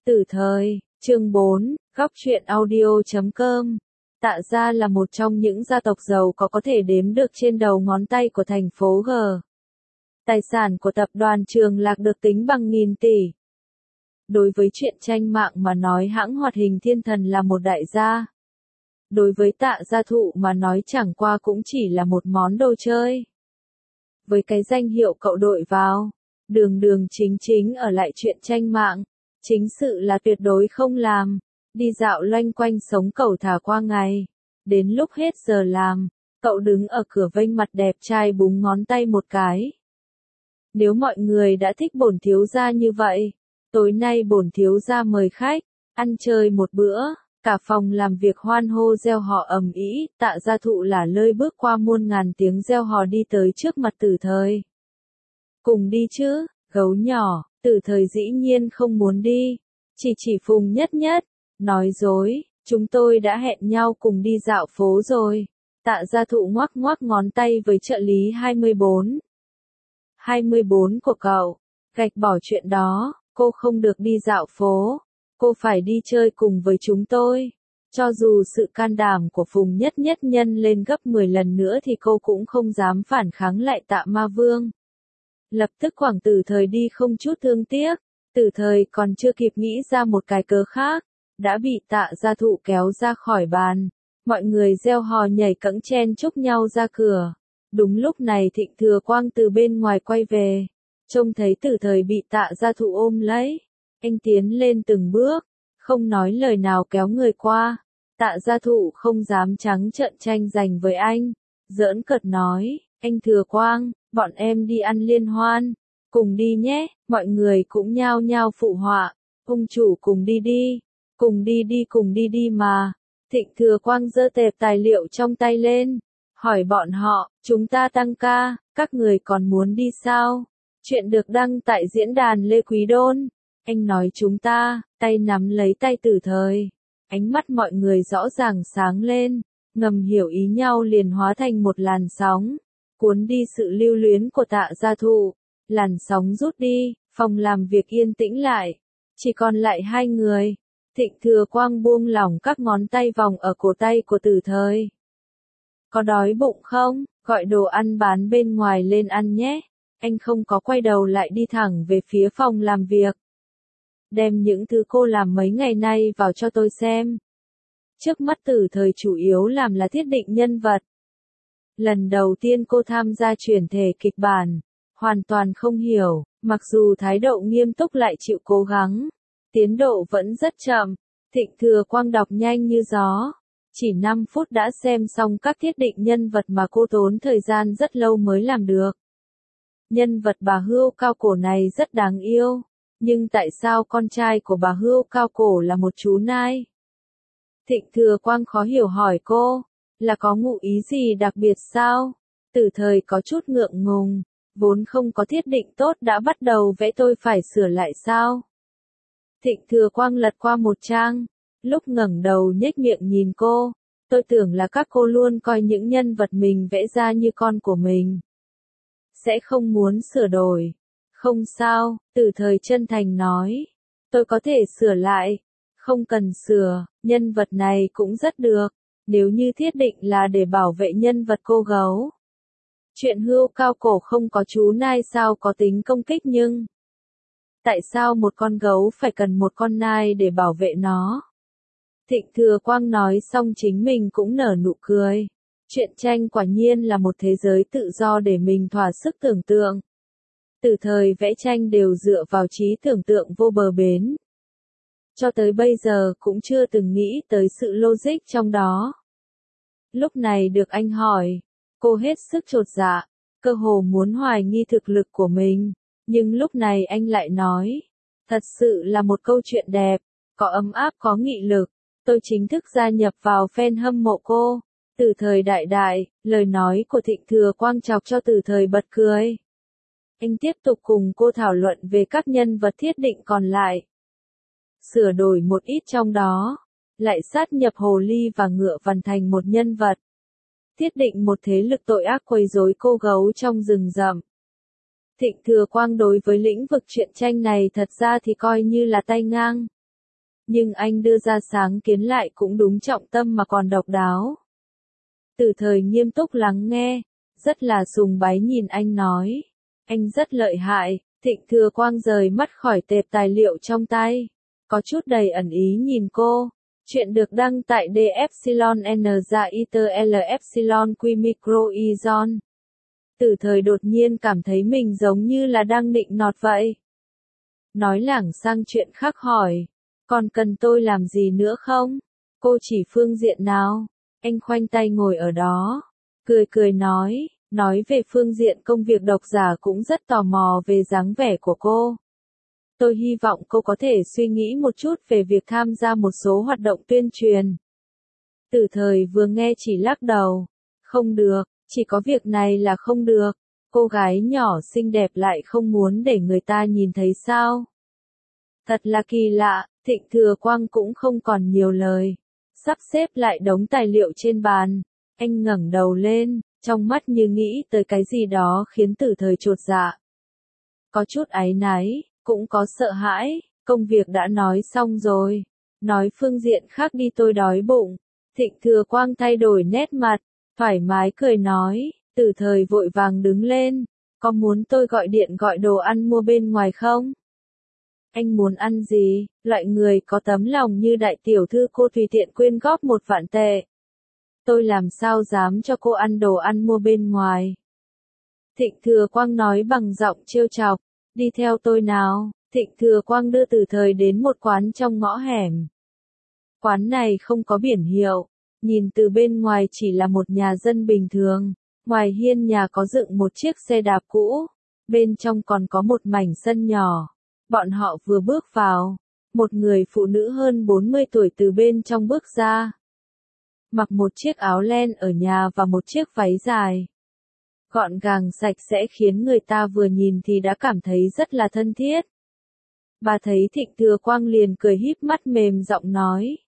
Tử thời, chương 4, góc truyện audio.com. Tạ gia là một trong những gia tộc giàu có thể đếm được trên đầu ngón tay của thành phố G. Tài sản của tập đoàn Trường Lạc được tính bằng nghìn tỷ. Đối với chuyện tranh mạng mà nói, hãng hoạt hình Thiên Thần là một đại gia. Đối với Tạ Gia Thụ mà nói, chẳng qua cũng chỉ là một món đồ chơi. Với cái danh hiệu cậu đội vào, đường đường chính chính ở lại chuyện tranh mạng, chính sự là tuyệt đối không làm, đi dạo loanh quanh sống cẩu thả qua ngày. Đến lúc hết giờ làm, cậu đứng ở cửa vênh mặt đẹp trai búng ngón tay một cái. Nếu mọi người đã thích bổn thiếu gia như vậy, tối nay bổn thiếu gia mời khách, ăn chơi một bữa. Cả phòng làm việc hoan hô reo hò ầm ĩ, Tạ Gia Thụ lả lơi bước qua muôn ngàn tiếng reo hò đi tới trước mặt Tử Thời. Cùng đi chứ, gấu nhỏ. Tử Thời dĩ nhiên không muốn đi, chỉ Phùng Nhất Nhất, nói dối, chúng tôi đã hẹn nhau cùng đi dạo phố rồi. Tạ Gia Thụ ngoắc ngoắc ngón tay với trợ lý 24. 24 của cậu, gạch bỏ chuyện đó, cô không được đi dạo phố. Cô phải đi chơi cùng với chúng tôi. Cho dù sự can đảm của Phùng Nhất Nhất nhân lên gấp 10 lần nữa thì cô cũng không dám phản kháng lại Tạ Ma Vương. Lập tức quẳng Tử Thời đi không chút thương tiếc. Tử Thời còn chưa kịp nghĩ ra một cái cớ khác, đã bị Tạ Gia Thụ kéo ra khỏi bàn. Mọi người reo hò nhảy cẫng chen chúc nhau ra cửa. Đúng lúc này Thịnh Thừa Quang từ bên ngoài quay về. Trông thấy Tử Thời bị Tạ Gia Thụ ôm lấy. Anh tiến lên từng bước, không nói lời nào kéo người qua. Tạ Gia Thụ không dám trắng trợn tranh giành với anh. Giỡn cợt nói, anh Thừa Quang, bọn em đi ăn liên hoan. Cùng đi nhé, mọi người cũng nhao nhao phụ họa. Ông chủ cùng đi đi. Cùng đi mà. Thịnh Thừa Quang giơ tệp tài liệu trong tay lên. Hỏi bọn họ, chúng ta tăng ca, các người còn muốn đi sao? Chuyện được đăng tại diễn đàn Lê Quý Đôn. Anh nói chúng ta, tay nắm lấy tay Tử Thời. Ánh mắt mọi người rõ ràng sáng lên, ngầm hiểu ý nhau liền hóa thành một làn sóng, cuốn đi sự lưu luyến của Tạ Gia Thụ. Làn sóng rút đi, phòng làm việc yên tĩnh lại, chỉ còn lại hai người. Thịnh Thừa Quang buông lỏng các ngón tay vòng ở cổ tay của Tử Thời. Có đói bụng không? Gọi đồ ăn bán bên ngoài lên ăn nhé. Anh không có quay đầu lại, đi thẳng về phía phòng làm việc. Đem những thứ cô làm mấy ngày nay vào cho tôi xem. Trước mắt Tử Thời chủ yếu làm là thiết định nhân vật. Lần đầu tiên cô tham gia chuyển thể kịch bản, hoàn toàn không hiểu, mặc dù thái độ nghiêm túc lại chịu cố gắng. Tiến độ vẫn rất chậm, Thịnh Thừa Quang đọc nhanh như gió. Chỉ 5 phút đã xem xong các thiết định nhân vật mà cô tốn thời gian rất lâu mới làm được. Nhân vật bà Hươu cao cổ này rất đáng yêu. Nhưng tại sao con trai của bà Hươu cao cổ là một chú nai? Thịnh Thừa Quang khó hiểu hỏi cô, là có ngụ ý gì đặc biệt sao? Tử Thời có chút ngượng ngùng, vốn không có thiết định tốt đã bắt đầu vẽ, tôi phải sửa lại sao? Thịnh Thừa Quang lật qua một trang, lúc ngẩng đầu nhếch miệng nhìn cô, tôi tưởng là các cô luôn coi những nhân vật mình vẽ ra như con của mình. Sẽ không muốn sửa đổi. Không sao, Tử Thời chân thành nói. Tôi có thể sửa lại. Không cần sửa, nhân vật này cũng rất được. Nếu như thiết định là để bảo vệ nhân vật cô gấu. Chuyện Hươu cao cổ không có chú nai sao có tính công kích, nhưng tại sao một con gấu phải cần một con nai để bảo vệ nó? Thịnh Thừa Quang nói xong chính mình cũng nở nụ cười. Chuyện tranh quả nhiên là một thế giới tự do để mình thỏa sức tưởng tượng. Từ thời vẽ tranh đều dựa vào trí tưởng tượng vô bờ bến. Cho tới bây giờ cũng chưa từng nghĩ tới sự logic trong đó. Lúc này được anh hỏi, cô hết sức chột dạ, cơ hồ muốn hoài nghi thực lực của mình. Nhưng lúc này anh lại nói, thật sự là một câu chuyện đẹp, có ấm áp có nghị lực. Tôi chính thức gia nhập vào fan hâm mộ cô. Từ thời đại đại, lời nói của Thịnh Thừa Quang chọc cho Từ thời bật cười. Anh tiếp tục cùng cô thảo luận về các nhân vật thiết định còn lại. Sửa đổi một ít trong đó, lại sát nhập hồ ly và ngựa vằn thành một nhân vật. Thiết định một thế lực tội ác quấy rối cô gấu trong rừng rậm. Thịnh Thừa Quang đối với lĩnh vực truyện tranh này thật ra thì coi như là tay ngang. Nhưng anh đưa ra sáng kiến lại cũng đúng trọng tâm mà còn độc đáo. Từ Thời nghiêm túc lắng nghe, rất là sùng bái nhìn anh nói. Anh rất lợi hại. Thịnh Thừa Quang rời mắt khỏi tệp tài liệu trong tay. Có chút đầy ẩn ý nhìn cô. Chuyện được đăng tại D Epsilon N ra ITR L Epsilon Q Micro Izon. Từ Thời đột nhiên cảm thấy mình giống như là đang nịnh nọt vậy. Nói lảng sang chuyện khác hỏi. Còn cần tôi làm gì nữa không? Cô chỉ phương diện nào? Anh khoanh tay ngồi ở đó. Cười nói về phương diện công việc độc giả cũng rất tò mò về dáng vẻ của cô. Tôi hy vọng cô có thể suy nghĩ một chút về việc tham gia một số hoạt động tuyên truyền. Từ Thời vừa nghe chỉ lắc đầu. Không được, chỉ có việc này là không được. Cô gái nhỏ xinh đẹp lại không muốn để người ta nhìn thấy sao? Thật là kỳ lạ, Thịnh Thừa Quang cũng không còn nhiều lời. Sắp xếp lại đống tài liệu trên bàn. Anh ngẩng đầu lên, trong mắt như nghĩ tới cái gì đó khiến Từ Thời chột dạ. Có chút áy náy, cũng có sợ hãi, công việc đã nói xong rồi. Nói phương diện khác đi, tôi đói bụng. Thịnh Thừa Quang thay đổi nét mặt, thoải mái cười nói. Từ Thời vội vàng đứng lên. Có muốn tôi gọi điện gọi đồ ăn mua bên ngoài không? Anh muốn ăn gì? Loại người có tấm lòng như đại tiểu thư cô tùy tiện quyên góp 1 vạn tệ. Tôi làm sao dám cho cô ăn đồ ăn mua bên ngoài. Thịnh Thừa Quang nói bằng giọng trêu chọc. Đi theo tôi nào. Thịnh Thừa Quang đưa Từ Thời đến một quán trong ngõ hẻm. Quán này không có biển hiệu. Nhìn từ bên ngoài chỉ là một nhà dân bình thường. Ngoài hiên nhà có dựng một chiếc xe đạp cũ. Bên trong còn có một mảnh sân nhỏ. Bọn họ vừa bước vào. Một người phụ nữ hơn 40 tuổi từ bên trong bước ra. Mặc một chiếc áo len ở nhà và một chiếc váy dài. Gọn gàng sạch sẽ khiến người ta vừa nhìn thì đã cảm thấy rất là thân thiết. Bà thấy Thịnh Thừa Quang liền cười híp mắt mềm giọng nói.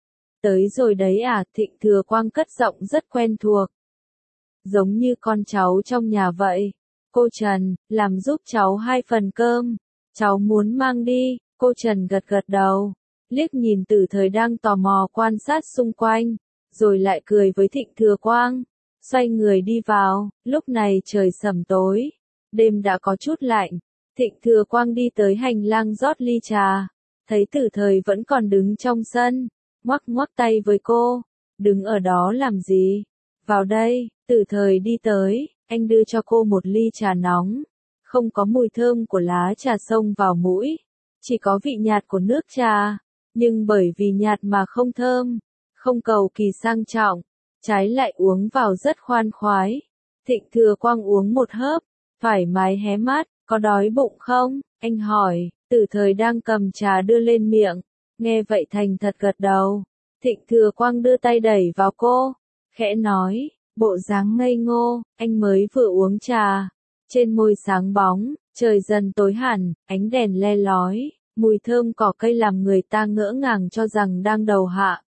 Tới rồi đấy à? Thịnh Thừa Quang cất giọng rất quen thuộc. Giống như con cháu trong nhà vậy. Cô Trần, làm giúp cháu 2 phần cơm. Cháu muốn mang đi. Cô Trần gật gật đầu. Liếc nhìn Từ Thời đang tò mò quan sát xung quanh. Rồi lại cười với Thịnh Thừa Quang. Xoay người đi vào. Lúc này trời sẩm tối. Đêm đã có chút lạnh. Thịnh Thừa Quang đi tới hành lang rót ly trà. Thấy Từ Thời vẫn còn đứng trong sân. Ngoắc ngoắc tay với cô. Đứng ở đó làm gì? Vào đây. Từ Thời đi tới. Anh đưa cho cô một ly trà nóng. Không có mùi thơm của lá trà xông vào mũi. Chỉ có vị nhạt của nước trà. Nhưng bởi vì nhạt mà không thơm. Không cầu kỳ sang trọng. Trái lại uống vào rất khoan khoái. Thịnh Thừa Quang uống một hớp. Thoải mái hé mắt. Có đói bụng không? Anh hỏi. Từ Thời đang cầm trà đưa lên miệng. Nghe vậy thành thật gật đầu. Thịnh Thừa Quang đưa tay đẩy vào cô. Khẽ nói. Bộ dáng ngây ngô. Anh mới vừa uống trà. Trên môi sáng bóng. Trời dần tối hẳn. Ánh đèn le lói. Mùi thơm cỏ cây làm người ta ngỡ ngàng cho rằng đang đầu hạ.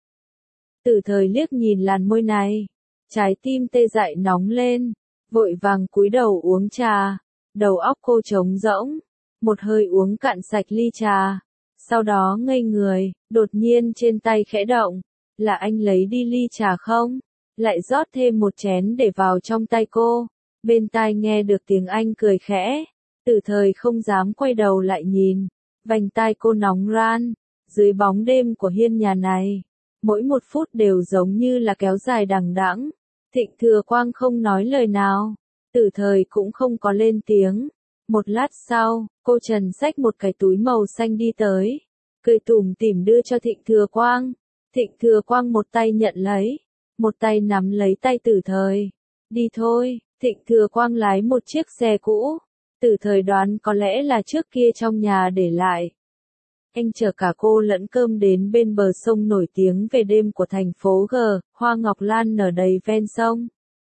Từ Thời liếc nhìn làn môi này. Trái tim tê dại nóng lên. Vội vàng cúi đầu uống trà. Đầu óc cô trống rỗng. Một hơi uống cạn sạch ly trà. Sau đó ngây người. Đột nhiên trên tay khẽ động. Là anh lấy đi ly trà không? Lại rót thêm một chén để vào trong tay cô. Bên tai nghe được tiếng anh cười khẽ. Từ Thời không dám quay đầu lại nhìn. Vành tai cô nóng ran. Dưới bóng đêm của hiên nhà này. Mỗi 1 phút đều giống như là kéo dài đằng đẵng. Thịnh Thừa Quang không nói lời nào. Từ Thời cũng không có lên tiếng. Một lát sau, cô Trần xách một cái túi màu xanh đi tới. Cười tủm tỉm đưa cho Thịnh Thừa Quang. Thịnh Thừa Quang một tay nhận lấy. Một tay nắm lấy tay Từ Thời. Đi thôi. Thịnh Thừa Quang lái một chiếc xe cũ. Từ Thời đoán có lẽ là trước kia trong nhà để lại. Anh chở cả cô lẫn cơm đến bên bờ sông nổi tiếng về đêm của thành phố G, hoa ngọc lan nở đầy ven sông.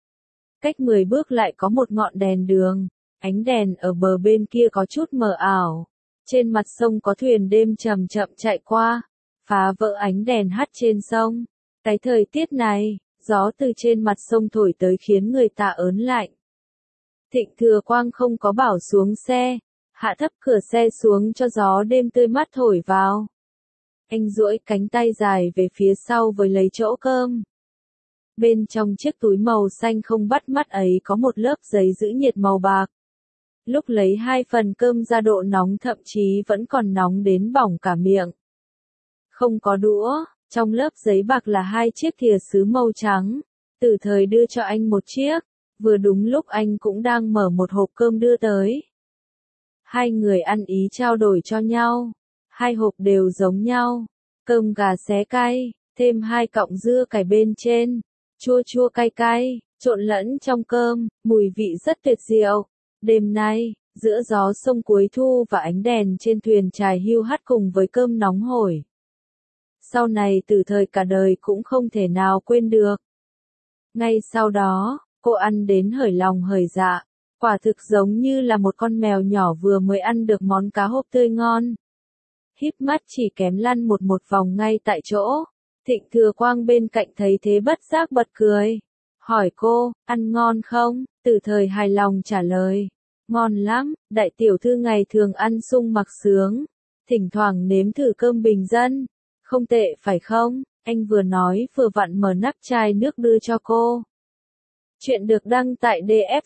Cách 10 bước lại có một ngọn đèn đường, ánh đèn ở bờ bên kia có chút mờ ảo. Trên mặt sông có thuyền đêm chậm chậm chạy qua, phá vỡ ánh đèn hắt trên sông. Cái thời tiết này, gió từ trên mặt sông thổi tới khiến người ta ớn lạnh. Thịnh Thừa Quang không có bảo xuống xe, hạ thấp cửa xe xuống cho gió đêm tươi mát thổi vào. Anh duỗi cánh tay dài về phía sau với lấy chỗ cơm. Bên trong chiếc túi màu xanh không bắt mắt ấy có một lớp giấy giữ nhiệt màu bạc. Lúc lấy 2 phần cơm ra độ nóng thậm chí vẫn còn nóng đến bỏng cả miệng. Không có đũa, trong lớp giấy bạc là 2 chiếc thìa sứ màu trắng. Từ thời đưa cho anh một chiếc, vừa đúng lúc anh cũng đang mở một hộp cơm đưa tới. Hai người ăn ý trao đổi cho nhau. 2 hộp đều giống nhau. Cơm gà xé cay, thêm 2 cọng dưa cải bên trên. Chua chua cay cay, trộn lẫn trong cơm, mùi vị rất tuyệt diệu. Đêm nay, giữa gió sông cuối thu và ánh đèn trên thuyền chài hiu hắt cùng với cơm nóng hổi. Sau này từ thời cả đời cũng không thể nào quên được. Ngay sau đó, cô ăn đến hởi lòng hởi dạ, quả thực giống như là một con mèo nhỏ vừa mới ăn được món cá hộp tươi ngon. Híp mắt chỉ kém lăn một vòng ngay tại chỗ. Thịnh Thừa Quang bên cạnh thấy thế bất giác bật cười. Hỏi cô, ăn ngon không? Từ thời hài lòng trả lời. Ngon lắm, đại tiểu thư ngày thường ăn sung mặc sướng. Thỉnh thoảng nếm thử cơm bình dân. Không tệ phải không? Anh vừa nói vừa vặn mở nắp chai nước đưa cho cô. Chuyện được đăng tại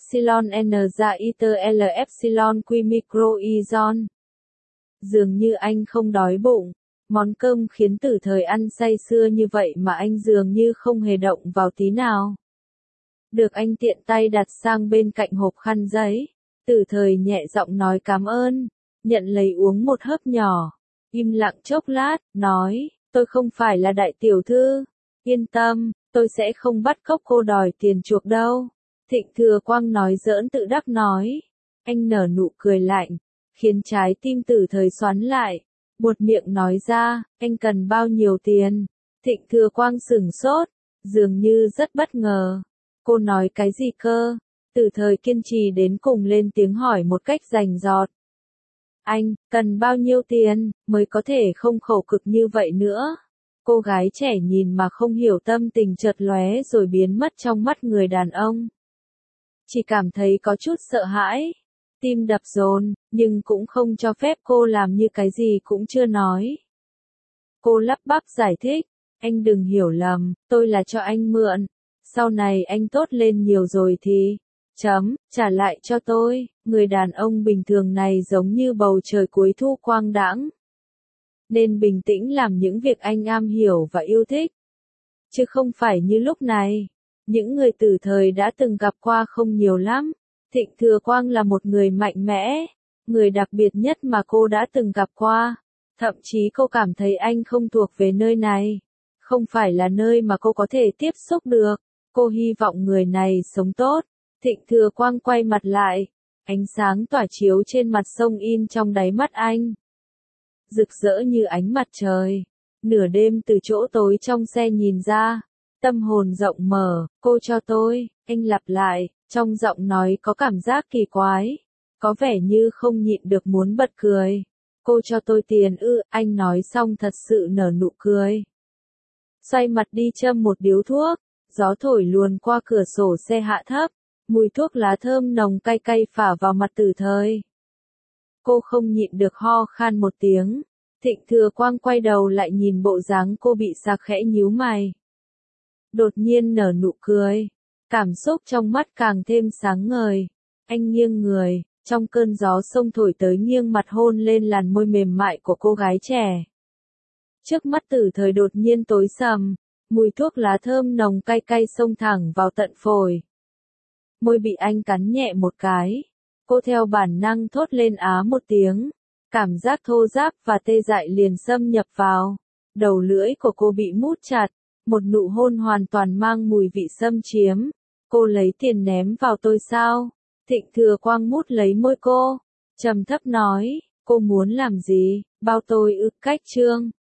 DEpsilon Dường như anh không đói bụng. Món cơm khiến Tử Thời ăn say sưa như vậy mà anh dường như không hề động vào tí nào. Được anh tiện tay đặt sang bên cạnh hộp khăn giấy. Tử Thời nhẹ giọng nói cảm ơn, nhận lấy uống một hớp nhỏ. Im lặng chốc lát, nói, tôi không phải là đại tiểu thư. Yên tâm, tôi sẽ không bắt cóc cô đòi tiền chuộc đâu. Thịnh Thừa Quang nói giỡn tự đắc nói. Anh nở nụ cười lạnh, khiến trái tim Tử Thời xoắn lại. Buột miệng nói ra, anh cần bao nhiêu tiền? Thịnh Thừa Quang sửng sốt, dường như rất bất ngờ. Cô nói cái gì cơ? Tử Thời kiên trì đến cùng lên tiếng hỏi một cách rành rọt. Anh, cần bao nhiêu tiền, mới có thể không khổ cực như vậy nữa? Cô gái trẻ nhìn mà không hiểu tâm tình chợt lóe rồi biến mất trong mắt người đàn ông. Chỉ cảm thấy có chút sợ hãi. Tim đập dồn, nhưng cũng không cho phép cô làm như cái gì cũng chưa nói. Cô lắp bắp giải thích, anh đừng hiểu lầm, tôi là cho anh mượn. Sau này anh tốt lên nhiều rồi thì, trả lại cho tôi. Người đàn ông bình thường này giống như bầu trời cuối thu quang đãng. Nên bình tĩnh làm những việc anh am hiểu và yêu thích. Chứ không phải như lúc này. Những người Tử Thời đã từng gặp qua không nhiều lắm. Thịnh Thừa Quang là một người mạnh mẽ, người đặc biệt nhất mà cô đã từng gặp qua. Thậm chí cô cảm thấy anh không thuộc về nơi này. Không phải là nơi mà cô có thể tiếp xúc được. Cô hy vọng người này sống tốt. Thịnh Thừa Quang quay mặt lại. Ánh sáng tỏa chiếu trên mặt sông in trong đáy mắt anh. Rực rỡ như ánh mặt trời. Nửa đêm từ chỗ tối trong xe nhìn ra. Tâm hồn rộng mở, cô cho tôi, anh lặp lại. Trong giọng nói có cảm giác kỳ quái. Có vẻ như không nhịn được muốn bật cười. Cô cho tôi tiền ư, anh nói xong thật sự nở nụ cười. Xoay mặt đi châm một điếu thuốc. Gió thổi luồn qua cửa sổ xe hạ thấp. Mùi thuốc lá thơm nồng cay cay phả vào mặt Tử Thời. Cô không nhịn được ho khan một tiếng. Thịnh Thừa Quang quay đầu lại nhìn bộ dáng cô bị sặc khẽ nhíu mày. Đột nhiên nở nụ cười. Cảm xúc trong mắt càng thêm sáng ngời. Anh nghiêng người, trong cơn gió sông thổi tới nghiêng mặt hôn lên làn môi mềm mại của cô gái trẻ. Trước mắt Tử Thời đột nhiên tối sầm, mùi thuốc lá thơm nồng cay cay xông thẳng vào tận phổi. Môi bị anh cắn nhẹ một cái. Cô theo bản năng thốt lên á một tiếng. Cảm giác thô ráp và tê dại liền xâm nhập vào. Đầu lưỡi của cô bị mút chặt. Một nụ hôn hoàn toàn mang mùi vị xâm chiếm. Cô lấy tiền ném vào tôi sao? Thịnh Thừa Quang mút lấy môi cô. Trầm thấp nói, cô muốn làm gì? Bao tôi ư? Cách chương